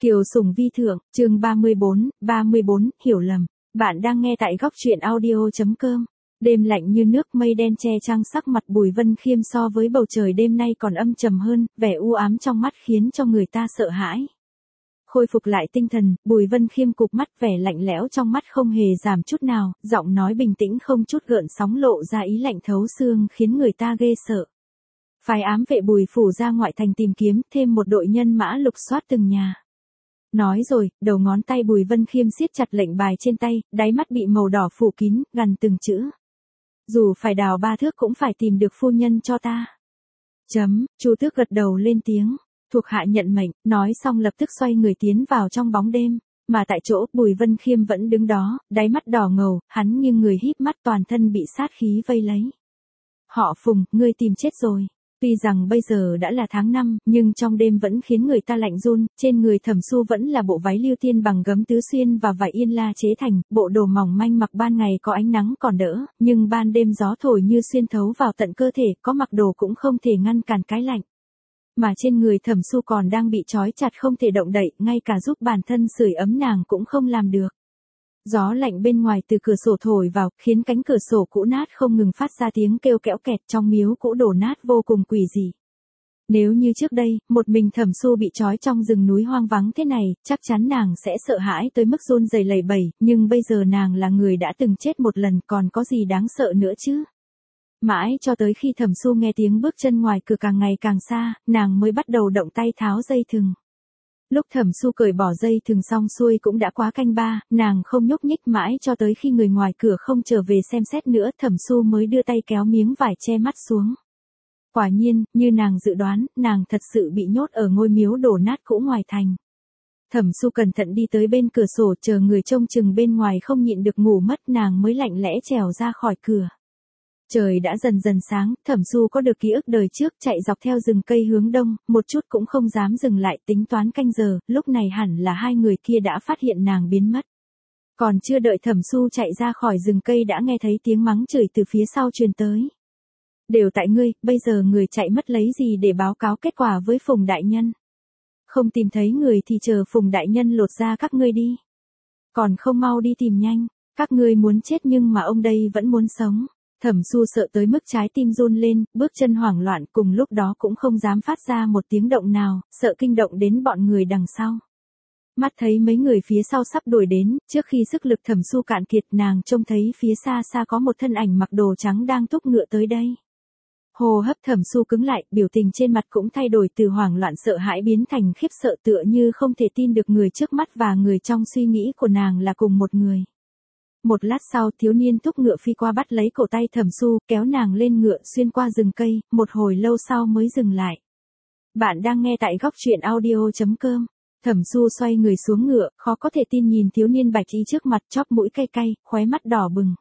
Kiều Sùng Vi Thượng, chương 34, hiểu lầm. Bạn đang nghe tại góc truyện audio.com. Đêm lạnh như nước, mây đen che trăng, sắc mặt Bùi Vân Khiêm so với bầu trời đêm nay còn âm trầm hơn, vẻ u ám trong mắt khiến cho người ta sợ hãi. Khôi phục lại tinh thần, Bùi Vân Khiêm cụp mắt, vẻ lạnh lẽo trong mắt không hề giảm chút nào, giọng nói bình tĩnh không chút gợn sóng lộ ra ý lạnh thấu xương khiến người ta ghê sợ. Phái ám vệ Bùi phủ ra ngoại thành tìm kiếm, thêm một đội nhân mã lục soát từng nhà. Nói rồi, đầu ngón tay Bùi Vân Khiêm siết chặt lệnh bài trên tay, đáy mắt bị màu đỏ phủ kín, gằn từng chữ. Dù phải đào 3 thước cũng phải tìm được phu nhân cho ta. Chu Tước gật đầu lên tiếng. Thuộc hạ nhận mệnh, nói xong lập tức xoay người tiến vào trong bóng đêm. Mà tại chỗ, Bùi Vân Khiêm vẫn đứng đó, đáy mắt đỏ ngầu, hắn nghiêng người híp mắt, toàn thân bị sát khí vây lấy. Họ Phùng, ngươi tìm chết rồi. Tuy rằng bây giờ đã là tháng 5, nhưng trong đêm vẫn khiến người ta lạnh run, trên người Thẩm Xu vẫn là bộ váy liêu tiên bằng gấm tứ xuyên và vải yên la chế thành, bộ đồ mỏng manh mặc ban ngày có ánh nắng còn đỡ, nhưng ban đêm gió thổi như xuyên thấu vào tận cơ thể, có mặc đồ cũng không thể ngăn cản cái lạnh. Mà trên người Thẩm Xu còn đang bị trói chặt không thể động đậy, ngay cả giúp bản thân sưởi ấm nàng cũng không làm được. Gió lạnh bên ngoài từ cửa sổ thổi vào, khiến cánh cửa sổ cũ nát không ngừng phát ra tiếng kêu kẽo kẹt, trong miếu cũ đổ nát vô cùng quỷ dị. Nếu như trước đây, một mình Thẩm Xu bị trói trong rừng núi hoang vắng thế này, chắc chắn nàng sẽ sợ hãi tới mức run rẩy lẩy bẩy, nhưng bây giờ nàng là người đã từng chết một lần, còn có gì đáng sợ nữa chứ? Mãi cho tới khi Thẩm Xu nghe tiếng bước chân ngoài cửa càng ngày càng xa, nàng mới bắt đầu động tay tháo dây thừng. Lúc Thẩm Xu cởi bỏ dây thừng xong xuôi cũng đã quá canh 3, nàng không nhúc nhích mãi cho tới khi người ngoài cửa không trở về xem xét nữa, Thẩm Xu mới đưa tay kéo miếng vải che mắt xuống. Quả nhiên, như nàng dự đoán, nàng thật sự bị nhốt ở ngôi miếu đổ nát cũ ngoài thành. Thẩm Xu cẩn thận đi tới bên cửa sổ, chờ người trông chừng bên ngoài không nhịn được ngủ mất, nàng mới lạnh lẽ trèo ra khỏi cửa. Trời đã dần dần sáng, Thẩm Xu có được ký ức đời trước, chạy dọc theo rừng cây hướng đông, một chút cũng không dám dừng lại, tính toán canh giờ, lúc này hẳn là hai người kia đã phát hiện nàng biến mất. Còn chưa đợi Thẩm Xu chạy ra khỏi rừng cây đã nghe thấy tiếng mắng chửi từ phía sau truyền tới. Đều tại ngươi, bây giờ người chạy mất lấy gì để báo cáo kết quả với Phùng đại nhân? Không tìm thấy người thì chờ Phùng đại nhân lột ra các ngươi đi. Còn không mau đi tìm nhanh, các ngươi muốn chết nhưng mà ông đây vẫn muốn sống. Thẩm Xu sợ tới mức trái tim run lên, bước chân hoảng loạn, cùng lúc đó cũng không dám phát ra một tiếng động nào, sợ kinh động đến bọn người đằng sau. Mắt thấy mấy người phía sau sắp đuổi đến, trước khi sức lực Thẩm Xu cạn kiệt, nàng trông thấy phía xa xa có một thân ảnh mặc đồ trắng đang thúc ngựa tới đây. Hô hấp Thẩm Xu cứng lại, biểu tình trên mặt cũng thay đổi từ hoảng loạn sợ hãi biến thành khiếp sợ, tựa như không thể tin được người trước mắt và người trong suy nghĩ của nàng là cùng một người. Một lát sau, thiếu niên thúc ngựa phi qua bắt lấy cổ tay Thẩm Xu, kéo nàng lên ngựa xuyên qua rừng cây, một hồi lâu sau mới dừng lại. Bạn đang nghe tại góc truyện audio.com. Thẩm Xu xoay người xuống ngựa, khó có thể tin nhìn thiếu niên bạch y trước mặt, chóp mũi cay cay, khóe mắt đỏ bừng.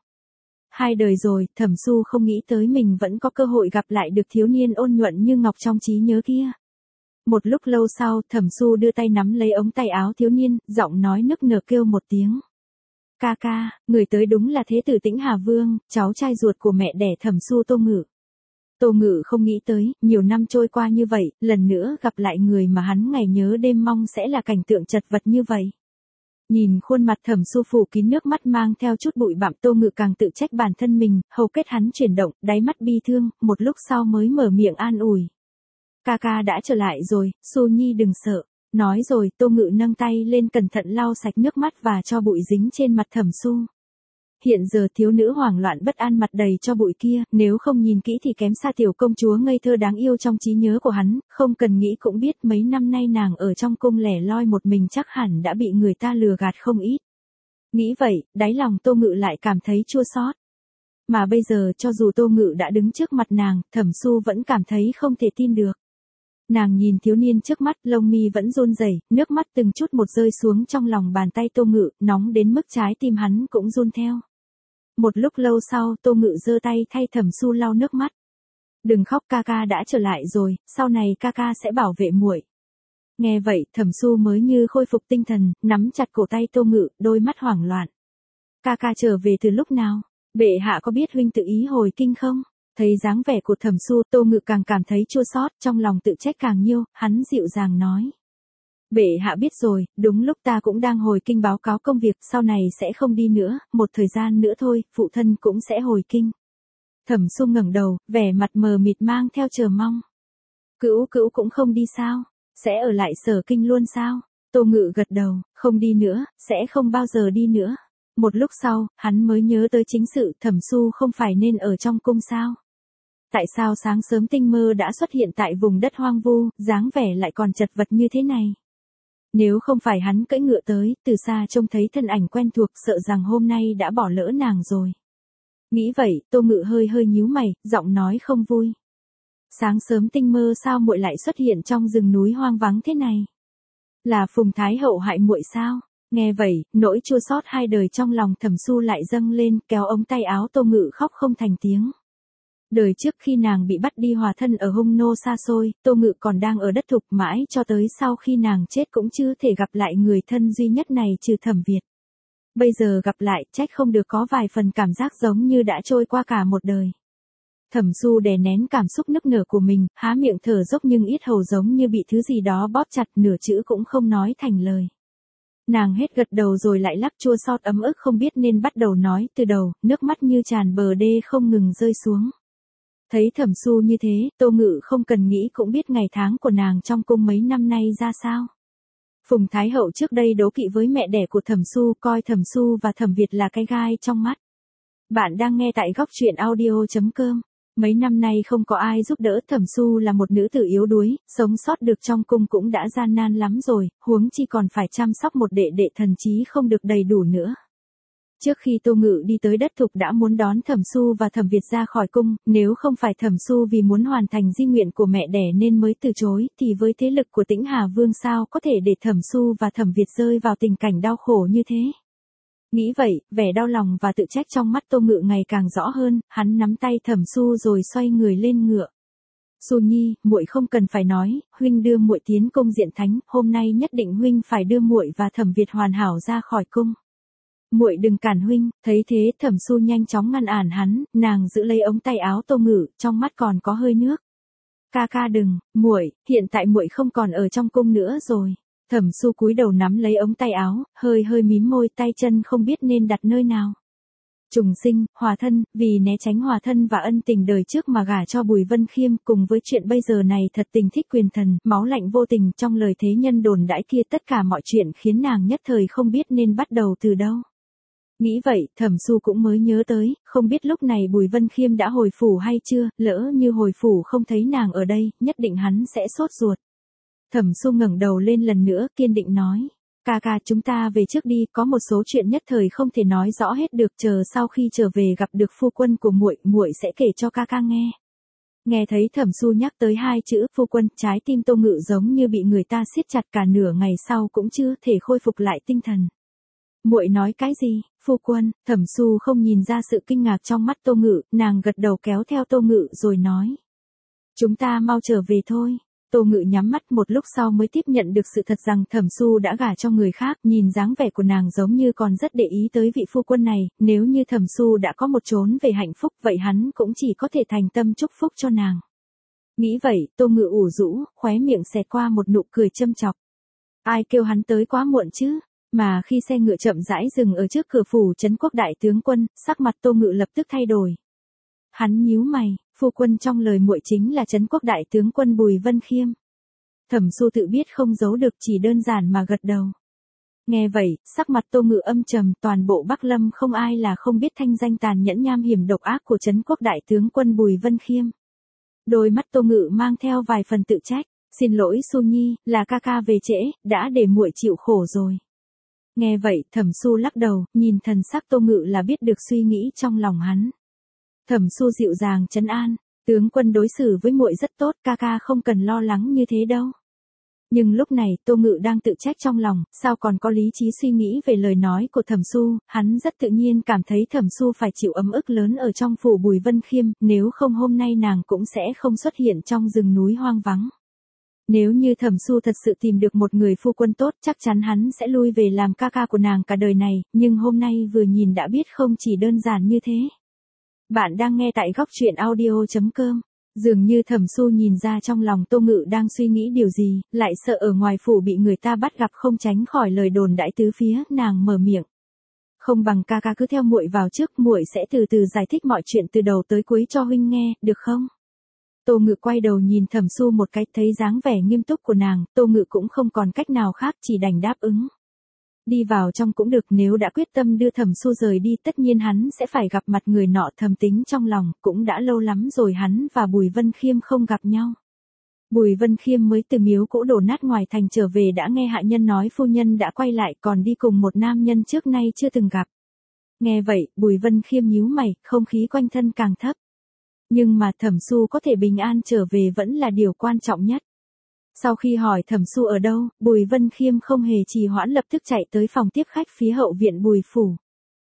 2 đời rồi, Thẩm Xu không nghĩ tới mình vẫn có cơ hội gặp lại được thiếu niên ôn nhuận như ngọc trong trí nhớ kia. Một lúc lâu sau, Thẩm Xu đưa tay nắm lấy ống tay áo thiếu niên, giọng nói nức nở kêu một tiếng. Ca ca, người tới đúng là thế tử Tĩnh Hà Vương, cháu trai ruột của mẹ đẻ Thẩm Xu Tô Ngự. Tô Ngự không nghĩ tới, nhiều năm trôi qua như vậy, lần nữa gặp lại người mà hắn ngày nhớ đêm mong sẽ là cảnh tượng chật vật như vậy. Nhìn khuôn mặt Thẩm Xu phủ kín nước mắt mang theo chút bụi bặm, Tô Ngự càng tự trách bản thân mình, hầu kết hắn chuyển động, đáy mắt bi thương, một lúc sau mới mở miệng an ủi. Ca ca đã trở lại rồi, Xu Nhi đừng sợ. Nói rồi, Tô Ngự nâng tay lên cẩn thận lau sạch nước mắt và cho bụi dính trên mặt Thẩm Xu. Hiện giờ thiếu nữ hoảng loạn bất an mặt đầy cho bụi kia, nếu không nhìn kỹ thì kém xa tiểu công chúa ngây thơ đáng yêu trong trí nhớ của hắn, không cần nghĩ cũng biết mấy năm nay nàng ở trong cung lẻ loi một mình chắc hẳn đã bị người ta lừa gạt không ít. Nghĩ vậy, đáy lòng Tô Ngự lại cảm thấy chua xót. Mà bây giờ cho dù Tô Ngự đã đứng trước mặt nàng, Thẩm Xu vẫn cảm thấy không thể tin được. Nàng nhìn thiếu niên trước mắt, lông mi vẫn run rẩy, nước mắt từng chút một rơi xuống trong lòng bàn tay Tô Ngự, nóng đến mức trái tim hắn cũng run theo. Một lúc lâu sau, Tô Ngự giơ tay thay Thẩm Xu lau nước mắt. Đừng khóc, ca ca đã trở lại rồi, sau này ca ca sẽ bảo vệ muội. Nghe vậy, Thẩm Xu mới như khôi phục tinh thần, nắm chặt cổ tay Tô Ngự, đôi mắt hoảng loạn. Ca ca trở về từ lúc nào? Bệ hạ có biết huynh tự ý hồi kinh không? Thấy dáng vẻ của Thẩm Xu, Tô Ngự càng cảm thấy chua xót, trong lòng tự trách càng nhiêu, hắn dịu dàng nói. Bệ hạ biết rồi, đúng lúc ta cũng đang hồi kinh báo cáo công việc, sau này sẽ không đi nữa, một thời gian nữa thôi, phụ thân cũng sẽ hồi kinh. Thẩm Xu ngẩng đầu, vẻ mặt mờ mịt mang theo chờ mong. Cữu Cữu cũng không đi sao? Sẽ ở lại Sở Kinh luôn sao? Tô Ngự gật đầu, không đi nữa, sẽ không bao giờ đi nữa. Một lúc sau, hắn mới nhớ tới chính sự, Thẩm Xu không phải nên ở trong cung sao? Tại sao sáng sớm tinh mơ đã xuất hiện tại vùng đất hoang vu, dáng vẻ lại còn chật vật như thế này? Nếu không phải hắn cưỡi ngựa tới, từ xa trông thấy thân ảnh quen thuộc, sợ rằng hôm nay đã bỏ lỡ nàng rồi. Nghĩ vậy, Tô Ngự hơi hơi nhíu mày, giọng nói không vui. Sáng sớm tinh mơ sao muội lại xuất hiện trong rừng núi hoang vắng thế này? Là Phùng Thái Hậu hại muội sao? Nghe vậy, nỗi chua xót hai đời trong lòng Thẩm Xu lại dâng lên, kéo ống tay áo Tô Ngự khóc không thành tiếng. Đời trước khi nàng bị bắt đi hòa thân ở Hung Nô xa xôi, Tô Ngự còn đang ở đất Thục mãi cho tới sau khi nàng chết cũng chưa thể gặp lại người thân duy nhất này trừ Thẩm Việt. Bây giờ gặp lại, trách không được có vài phần cảm giác giống như đã trôi qua cả một đời. Thẩm Xu đè nén cảm xúc nức nở của mình, há miệng thở dốc nhưng yết hầu giống như bị thứ gì đó bóp chặt, nửa chữ cũng không nói thành lời. Nàng hết gật đầu rồi lại lắc chua xót ấm ức không biết nên bắt đầu nói từ đầu, nước mắt như tràn bờ đê không ngừng rơi xuống. Thấy Thẩm Xu như thế, Tô Ngự không cần nghĩ cũng biết ngày tháng của nàng trong cung mấy năm nay ra sao. Phùng Thái Hậu trước đây đố kỵ với mẹ đẻ của Thẩm Xu, coi Thẩm Xu và Thẩm Việt là cái gai trong mắt. Bạn đang nghe tại góc truyện audio.com. Mấy năm nay không có ai giúp đỡ, Thẩm Xu là một nữ tử yếu đuối, sống sót được trong cung cũng đã gian nan lắm rồi, huống chi còn phải chăm sóc một đệ đệ thần trí không được đầy đủ nữa. Trước khi Tô Ngự đi tới đất Thục đã muốn đón Thẩm Xu và Thẩm Việt ra khỏi cung, nếu không phải Thẩm Xu vì muốn hoàn thành di nguyện của mẹ đẻ nên mới từ chối, thì với thế lực của Tĩnh Hà Vương sao có thể để Thẩm Xu và Thẩm Việt rơi vào tình cảnh đau khổ như thế. Nghĩ vậy, vẻ đau lòng và tự trách trong mắt Tô Ngự ngày càng rõ hơn, hắn nắm tay Thẩm Xu rồi xoay người lên ngựa. Xu Nhi, muội không cần phải nói, huynh đưa muội tiến cung diện thánh, hôm nay nhất định huynh phải đưa muội và Thẩm Việt hoàn hảo ra khỏi cung. Muội đừng cản huynh. Thấy thế, Thẩm Xu nhanh chóng ngăn ản hắn, nàng giữ lấy ống tay áo Tô Ngự, trong mắt còn có hơi nước. Ca ca đừng, muội, hiện tại muội không còn ở trong cung nữa rồi. Thẩm Xu cúi đầu nắm lấy ống tay áo, hơi hơi mím môi, tay chân không biết nên đặt nơi nào. Trùng sinh, hòa thân, vì né tránh hòa thân và ân tình đời trước mà gả cho Bùi Vân Khiêm, cùng với chuyện bây giờ này thật tình thích quyền thần, máu lạnh vô tình trong lời thế nhân đồn đãi kia, tất cả mọi chuyện khiến nàng nhất thời không biết nên bắt đầu từ đâu. Nghĩ vậy, Thẩm Xu cũng mới nhớ tới, không biết lúc này Bùi Vân Khiêm đã hồi phủ hay chưa, lỡ như hồi phủ không thấy nàng ở đây, nhất định hắn sẽ sốt ruột. Thẩm Xu ngẩng đầu lên lần nữa, kiên định nói, ca ca chúng ta về trước đi, có một số chuyện nhất thời không thể nói rõ hết được, chờ sau khi trở về gặp được phu quân của muội, muội sẽ kể cho ca ca nghe. Nghe thấy Thẩm Xu nhắc tới hai chữ phu quân, trái tim Tô Ngự giống như bị người ta siết chặt, cả nửa ngày sau cũng chưa thể khôi phục lại tinh thần. Muội nói cái gì, phu quân? Thẩm Xu không nhìn ra sự kinh ngạc trong mắt Tô Ngự, nàng gật đầu kéo theo Tô Ngự rồi nói. Chúng ta mau trở về thôi. Tô Ngự nhắm mắt một lúc sau mới tiếp nhận được sự thật rằng Thẩm Xu đã gả cho người khác, nhìn dáng vẻ của nàng giống như còn rất để ý tới vị phu quân này, nếu như Thẩm Xu đã có một chốn về hạnh phúc vậy hắn cũng chỉ có thể thành tâm chúc phúc cho nàng. Nghĩ vậy, Tô Ngự ủ rũ, khóe miệng xẹt qua một nụ cười châm chọc. Ai kêu hắn tới quá muộn chứ? Mà khi xe ngựa chậm rãi dừng ở trước cửa phủ Trấn Quốc đại tướng quân, sắc mặt Tô Ngự lập tức thay đổi. Hắn nhíu mày, phu quân trong lời muội chính là Trấn Quốc đại tướng quân Bùi Vân Khiêm. Thẩm Xu tự biết không giấu được, chỉ đơn giản mà gật đầu. Nghe vậy, sắc mặt Tô Ngự âm trầm, toàn bộ Bắc Lâm không ai là không biết thanh danh tàn nhẫn nham hiểm độc ác của Trấn Quốc đại tướng quân Bùi Vân Khiêm. Đôi mắt Tô Ngự mang theo vài phần tự trách, xin lỗi Xu Nhi, là ca ca về trễ, đã để muội chịu khổ rồi. Nghe vậy, Thẩm Xu lắc đầu, nhìn thần sắc Tô Ngự là biết được suy nghĩ trong lòng hắn. Thẩm Xu dịu dàng trấn an, tướng quân đối xử với muội rất tốt, ca ca không cần lo lắng như thế đâu. Nhưng lúc này, Tô Ngự đang tự trách trong lòng, sao còn có lý trí suy nghĩ về lời nói của Thẩm Xu, hắn rất tự nhiên cảm thấy Thẩm Xu phải chịu ấm ức lớn ở trong phủ Bùi Vân Khiêm, nếu không hôm nay nàng cũng sẽ không xuất hiện trong rừng núi hoang vắng. Nếu như Thẩm Xu thật sự tìm được một người phu quân tốt, chắc chắn hắn sẽ lui về làm ca ca của nàng cả đời này, nhưng hôm nay vừa nhìn đã biết không chỉ đơn giản như thế. Bạn đang nghe tại góc truyện audio.com. Dường như Thẩm Xu nhìn ra trong lòng Tô Ngự đang suy nghĩ điều gì, lại sợ ở ngoài phủ bị người ta bắt gặp không tránh khỏi lời đồn đãi tứ phía, nàng mở miệng. Không bằng ca ca cứ theo muội vào trước, muội sẽ từ từ giải thích mọi chuyện từ đầu tới cuối cho huynh nghe, được không? Tô Ngự quay đầu nhìn Thẩm Xu một cái, thấy dáng vẻ nghiêm túc của nàng, Tô Ngự cũng không còn cách nào khác, chỉ đành đáp ứng. Đi vào trong cũng được, nếu đã quyết tâm đưa Thẩm Xu rời đi tất nhiên hắn sẽ phải gặp mặt người nọ. Thầm tính trong lòng, cũng đã lâu lắm rồi hắn và Bùi Vân Khiêm không gặp nhau. Bùi Vân Khiêm mới từ miếu cỗ đổ nát ngoài thành trở về đã nghe hạ nhân nói phu nhân đã quay lại còn đi cùng một nam nhân trước nay chưa từng gặp. Nghe vậy, Bùi Vân Khiêm nhíu mày, không khí quanh thân càng thấp. Nhưng mà Thẩm Xu có thể bình an trở về vẫn là điều quan trọng nhất. Sau khi hỏi Thẩm Xu ở đâu, Bùi Vân Khiêm không hề trì hoãn lập tức chạy tới phòng tiếp khách phía hậu viện Bùi phủ.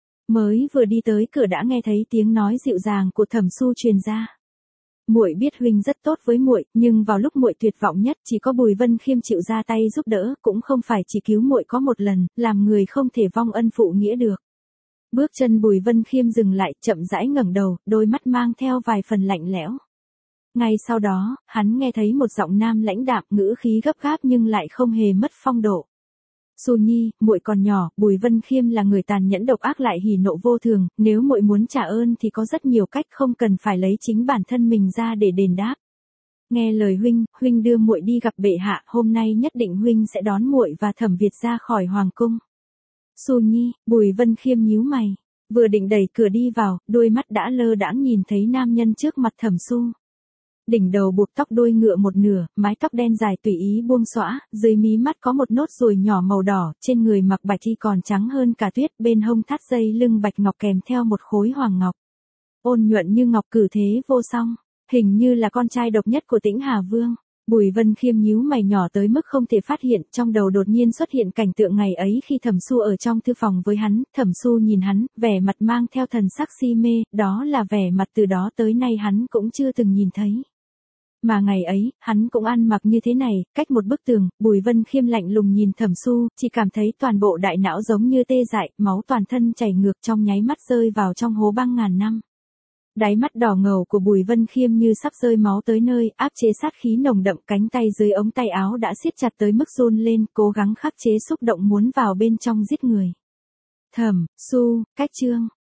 Mới vừa đi tới cửa đã nghe thấy tiếng nói dịu dàng của Thẩm Xu truyền ra. Muội biết huynh rất tốt với muội, nhưng vào lúc muội tuyệt vọng nhất chỉ có Bùi Vân Khiêm chịu ra tay giúp đỡ, cũng không phải chỉ cứu muội có một lần, làm người không thể vong ân phụ nghĩa được. Bước chân Bùi Vân Khiêm dừng lại, chậm rãi ngẩng đầu, đôi mắt mang theo vài phần lạnh lẽo. Ngay sau đó, hắn nghe thấy một giọng nam lãnh đạm, ngữ khí gấp gáp nhưng lại không hề mất phong độ. Xu Nhi, muội còn nhỏ, Bùi Vân Khiêm là người tàn nhẫn độc ác lại hỉ nộ vô thường, nếu muội muốn trả ơn thì có rất nhiều cách, không cần phải lấy chính bản thân mình ra để đền đáp. Nghe lời huynh, huynh đưa muội đi gặp bệ hạ, hôm nay nhất định huynh sẽ đón muội và Thẩm Việt ra khỏi hoàng cung. Xu Nhi, Bùi Vân Khiêm nhíu mày, vừa định đẩy cửa đi vào, đôi mắt đã lơ đãng nhìn thấy nam nhân trước mặt Thẩm Xu. Đỉnh đầu buộc tóc đuôi ngựa một nửa, mái tóc đen dài tùy ý buông xõa, dưới mí mắt có một nốt ruồi nhỏ màu đỏ, trên người mặc bạch y còn trắng hơn cả tuyết, bên hông thắt dây lưng bạch ngọc kèm theo một khối hoàng ngọc. Ôn nhuận như ngọc, cử thế vô song, hình như là con trai độc nhất của Tĩnh Hà Vương. Bùi Vân Khiêm nhíu mày nhỏ tới mức không thể phát hiện, trong đầu đột nhiên xuất hiện cảnh tượng ngày ấy khi Thẩm Xu ở trong thư phòng với hắn, Thẩm Xu nhìn hắn, vẻ mặt mang theo thần sắc si mê, đó là vẻ mặt từ đó tới nay hắn cũng chưa từng nhìn thấy. Mà ngày ấy, hắn cũng ăn mặc như thế này, cách một bức tường, Bùi Vân Khiêm lạnh lùng nhìn Thẩm Xu, chỉ cảm thấy toàn bộ đại não giống như tê dại, máu toàn thân chảy ngược trong nháy mắt rơi vào trong hố băng ngàn năm. Đáy mắt đỏ ngầu của Bùi Vân Khiêm như sắp rơi máu tới nơi, áp chế sát khí nồng đậm, cánh tay dưới ống tay áo đã siết chặt tới mức run lên, cố gắng khắc chế xúc động muốn vào bên trong giết người. Thẩm Xu, cách chương.